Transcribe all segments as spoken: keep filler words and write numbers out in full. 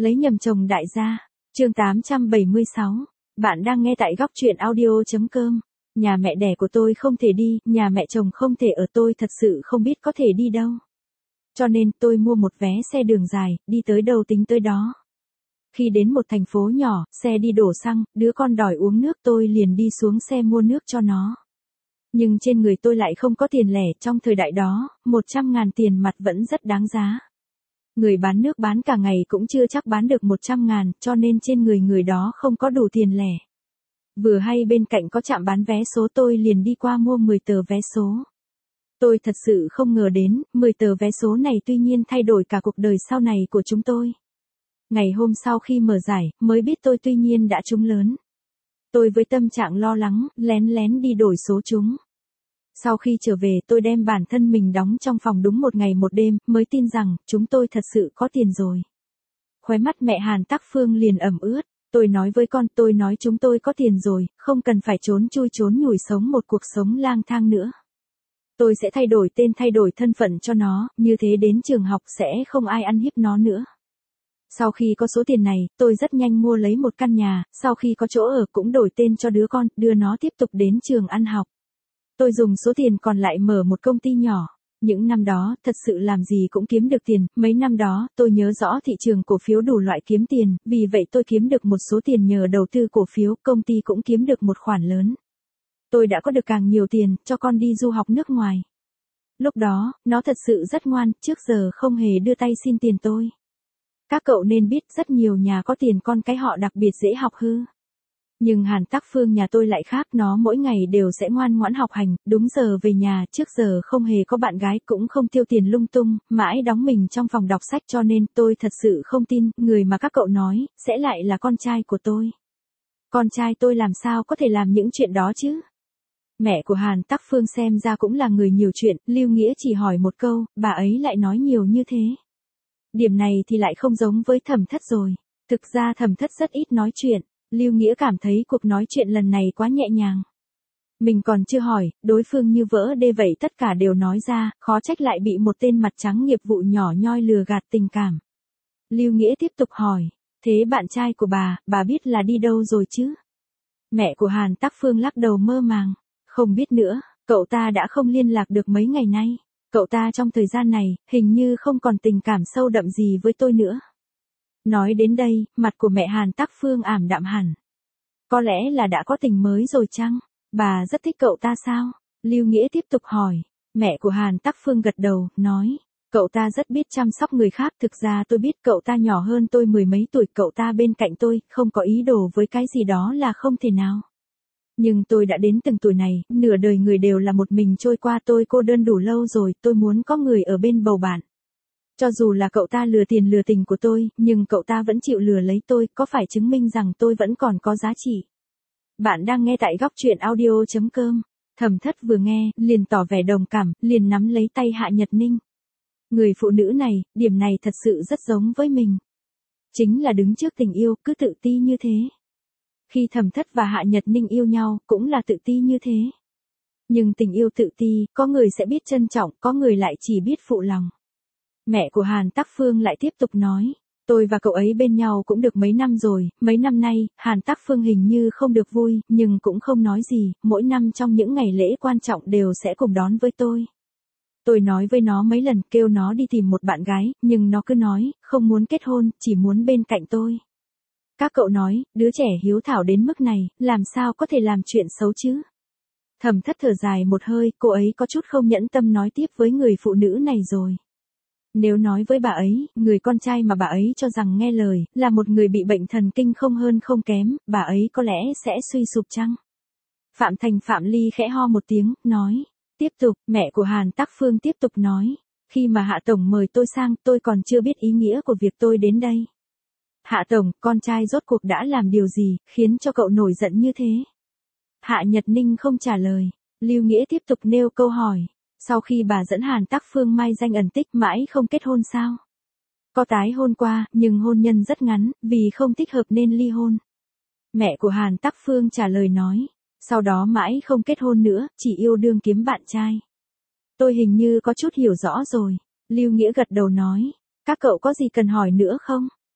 Lấy nhầm chồng đại gia. Chương tám trăm bảy mươi sáu. Bạn đang nghe tại góc truyện audio chấm com. Nhà mẹ đẻ của tôi không thể đi, nhà mẹ chồng không thể ở, tôi thật sự không biết có thể đi đâu. Cho nên tôi mua một vé xe đường dài, đi tới đâu tính tới đó. Khi đến một thành phố nhỏ, xe đi đổ xăng, đứa con đòi uống nước, tôi liền đi xuống xe mua nước cho nó. Nhưng trên người tôi lại không có tiền lẻ, trong thời đại đó, một trăm ngàn tiền mặt vẫn rất đáng giá. Người bán nước bán cả ngày cũng chưa chắc bán được một trăm ngàn, cho nên trên người người đó không có đủ tiền lẻ. Vừa hay bên cạnh có trạm bán vé số, tôi liền đi qua mua mười tờ vé số. Tôi thật sự không ngờ đến, mười tờ vé số này tuy nhiên thay đổi cả cuộc đời sau này của chúng tôi. Ngày hôm sau khi mở giải, mới biết tôi tuy nhiên đã trúng lớn. Tôi với tâm trạng lo lắng, lén lén đi đổi số trúng. Sau khi trở về tôi đem bản thân mình đóng trong phòng đúng một ngày một đêm, mới tin rằng, chúng tôi thật sự có tiền rồi. Khóe mắt mẹ Hàn Tắc Phương liền ẩm ướt, tôi nói với con, tôi nói chúng tôi có tiền rồi, không cần phải trốn chui trốn nhủi sống một cuộc sống lang thang nữa. Tôi sẽ thay đổi tên thay đổi thân phận cho nó, như thế đến trường học sẽ không ai ăn hiếp nó nữa. Sau khi có số tiền này, tôi rất nhanh mua lấy một căn nhà, sau khi có chỗ ở cũng đổi tên cho đứa con, đưa nó tiếp tục đến trường ăn học. Tôi dùng số tiền còn lại mở một công ty nhỏ. Những năm đó, thật sự làm gì cũng kiếm được tiền, mấy năm đó, tôi nhớ rõ thị trường cổ phiếu đủ loại kiếm tiền, vì vậy tôi kiếm được một số tiền nhờ đầu tư cổ phiếu, công ty cũng kiếm được một khoản lớn. Tôi đã có được càng nhiều tiền, cho con đi du học nước ngoài. Lúc đó, nó thật sự rất ngoan, trước giờ không hề đưa tay xin tiền tôi. Các cậu nên biết rất nhiều nhà có tiền con cái họ đặc biệt dễ học hư. Nhưng Hàn Tắc Phương nhà tôi lại khác, nó mỗi ngày đều sẽ ngoan ngoãn học hành, đúng giờ về nhà, trước giờ không hề có bạn gái, cũng không tiêu tiền lung tung, mãi đóng mình trong phòng đọc sách, cho nên tôi thật sự không tin, người mà các cậu nói, sẽ lại là con trai của tôi. Con trai tôi làm sao có thể làm những chuyện đó chứ? Mẹ của Hàn Tắc Phương xem ra cũng là người nhiều chuyện, Lưu Nghĩa chỉ hỏi một câu, bà ấy lại nói nhiều như thế. Điểm này thì lại không giống với Thẩm Thất rồi. Thực ra Thẩm Thất rất ít nói chuyện. Lưu Nghĩa cảm thấy cuộc nói chuyện lần này quá nhẹ nhàng. Mình còn chưa hỏi, đối phương như vỡ đê vậy tất cả đều nói ra, khó trách lại bị một tên mặt trắng nghiệp vụ nhỏ nhoi lừa gạt tình cảm. Lưu Nghĩa tiếp tục hỏi, thế bạn trai của bà, bà biết là đi đâu rồi chứ? Mẹ của Hàn Tắc Phương lắc đầu mơ màng, không biết nữa, cậu ta đã không liên lạc được mấy ngày nay. Cậu ta trong thời gian này, hình như không còn tình cảm sâu đậm gì với tôi nữa. Nói đến đây, mặt của mẹ Hàn Tắc Phương ảm đạm hẳn. Có lẽ là đã có tình mới rồi chăng? Bà rất thích cậu ta sao? Lưu Nghĩa tiếp tục hỏi. Mẹ của Hàn Tắc Phương gật đầu, nói. Cậu ta rất biết chăm sóc người khác, thực ra tôi biết cậu ta nhỏ hơn tôi mười mấy tuổi, cậu ta bên cạnh tôi, không có ý đồ với cái gì đó là không thể nào. Nhưng tôi đã đến từng tuổi này, nửa đời người đều là một mình trôi qua, tôi cô đơn đủ lâu rồi, tôi muốn có người ở bên bầu bạn. Cho dù là cậu ta lừa tiền lừa tình của tôi, nhưng cậu ta vẫn chịu lừa lấy tôi, có phải chứng minh rằng tôi vẫn còn có giá trị. Bạn đang nghe tại góc truyện audio chấm com. Thẩm Thất vừa nghe, liền tỏ vẻ đồng cảm, liền nắm lấy tay Hạ Nhật Ninh. Người phụ nữ này, điểm này thật sự rất giống với mình. Chính là đứng trước tình yêu, cứ tự ti như thế. Khi Thẩm Thất và Hạ Nhật Ninh yêu nhau, cũng là tự ti như thế. Nhưng tình yêu tự ti, có người sẽ biết trân trọng, có người lại chỉ biết phụ lòng. Mẹ của Hàn Tắc Phương lại tiếp tục nói, tôi và cậu ấy bên nhau cũng được mấy năm rồi, mấy năm nay, Hàn Tắc Phương hình như không được vui, nhưng cũng không nói gì, mỗi năm trong những ngày lễ quan trọng đều sẽ cùng đón với tôi. Tôi nói với nó mấy lần, kêu nó đi tìm một bạn gái, nhưng nó cứ nói, không muốn kết hôn, chỉ muốn bên cạnh tôi. Các cậu nói, đứa trẻ hiếu thảo đến mức này, làm sao có thể làm chuyện xấu chứ? Thẩm Thất thở dài một hơi, cô ấy có chút không nhẫn tâm nói tiếp với người phụ nữ này rồi. Nếu nói với bà ấy, người con trai mà bà ấy cho rằng nghe lời, là một người bị bệnh thần kinh không hơn không kém, bà ấy có lẽ sẽ suy sụp chăng? Phạm Thành Phạm Ly khẽ ho một tiếng, nói. Tiếp tục, mẹ của Hàn Tắc Phương tiếp tục nói. Khi mà Hạ Tổng mời tôi sang, tôi còn chưa biết ý nghĩa của việc tôi đến đây. Hạ Tổng, con trai rốt cuộc đã làm điều gì, khiến cho cậu nổi giận như thế? Hạ Nhật Ninh không trả lời. Lưu Nghĩa tiếp tục nêu câu hỏi. Sau khi bà dẫn Hàn Tắc Phương mai danh ẩn tích mãi không kết hôn sao? Có tái hôn qua, nhưng hôn nhân rất ngắn, vì không thích hợp nên ly hôn. Mẹ của Hàn Tắc Phương trả lời nói. Sau đó mãi không kết hôn nữa, chỉ yêu đương kiếm bạn trai. Tôi hình như có chút hiểu rõ rồi. Lưu Nghĩa gật đầu nói. Các cậu có gì cần hỏi nữa không?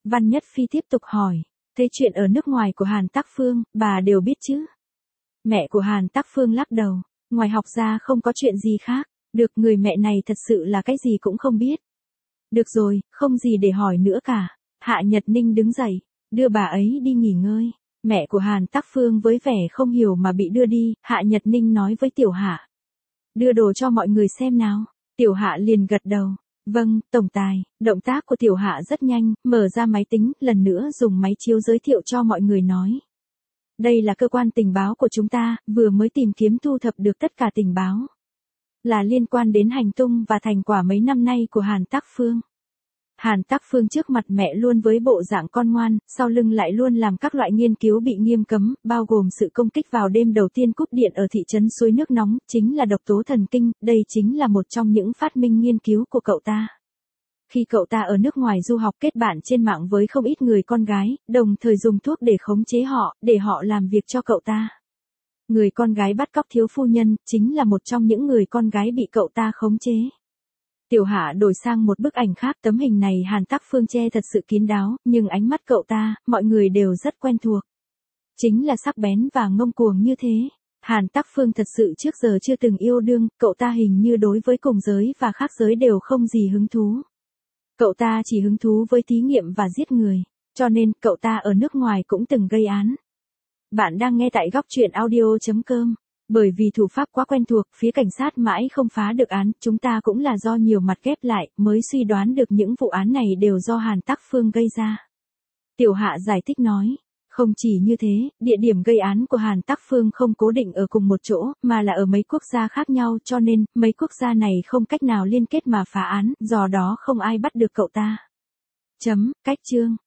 Văn Nhất Phi tiếp tục hỏi, thế chuyện ở nước ngoài của Hàn Tắc Phương, bà đều biết chứ? Mẹ của Hàn Tắc Phương lắc đầu, ngoài học ra không có chuyện gì khác, được người mẹ này thật sự là cái gì cũng không biết. Được rồi, không gì để hỏi nữa cả. Hạ Nhật Ninh đứng dậy, đưa bà ấy đi nghỉ ngơi. Mẹ của Hàn Tắc Phương với vẻ không hiểu mà bị đưa đi, Hạ Nhật Ninh nói với Tiểu Hạ. Đưa đồ cho mọi người xem nào. Tiểu Hạ liền gật đầu. Vâng, tổng tài. Động tác của Tiểu Hạ rất nhanh, mở ra máy tính, lần nữa dùng máy chiếu giới thiệu cho mọi người nói. Đây là cơ quan tình báo của chúng ta, vừa mới tìm kiếm thu thập được tất cả tình báo. Là liên quan đến hành tung và thành quả mấy năm nay của Hàn Tắc Phương. Hàn Tắc Phương trước mặt mẹ luôn với bộ dạng con ngoan, sau lưng lại luôn làm các loại nghiên cứu bị nghiêm cấm, bao gồm sự công kích vào đêm đầu tiên cúp điện ở thị trấn suối nước nóng, chính là độc tố thần kinh, đây chính là một trong những phát minh nghiên cứu của cậu ta. Khi cậu ta ở nước ngoài du học kết bạn trên mạng với không ít người con gái, đồng thời dùng thuốc để khống chế họ, để họ làm việc cho cậu ta. Người con gái bắt cóc thiếu phu nhân, chính là một trong những người con gái bị cậu ta khống chế. Tiểu Hạ đổi sang một bức ảnh khác, tấm hình này Hàn Tắc Phương che thật sự kín đáo, nhưng ánh mắt cậu ta, mọi người đều rất quen thuộc. Chính là sắc bén và ngông cuồng như thế. Hàn Tắc Phương thật sự trước giờ chưa từng yêu đương, cậu ta hình như đối với cùng giới và khác giới đều không gì hứng thú. Cậu ta chỉ hứng thú với thí nghiệm và giết người, cho nên cậu ta ở nước ngoài cũng từng gây án. Bạn đang nghe tại góc truyện audio chấm com. Bởi vì thủ pháp quá quen thuộc, phía cảnh sát mãi không phá được án, chúng ta cũng là do nhiều mặt ghép lại, mới suy đoán được những vụ án này đều do Hàn Tắc Phương gây ra. Tiểu Hạ giải thích nói, không chỉ như thế, địa điểm gây án của Hàn Tắc Phương không cố định ở cùng một chỗ, mà là ở mấy quốc gia khác nhau, cho nên, mấy quốc gia này không cách nào liên kết mà phá án, do đó không ai bắt được cậu ta. Chấm, cách chương.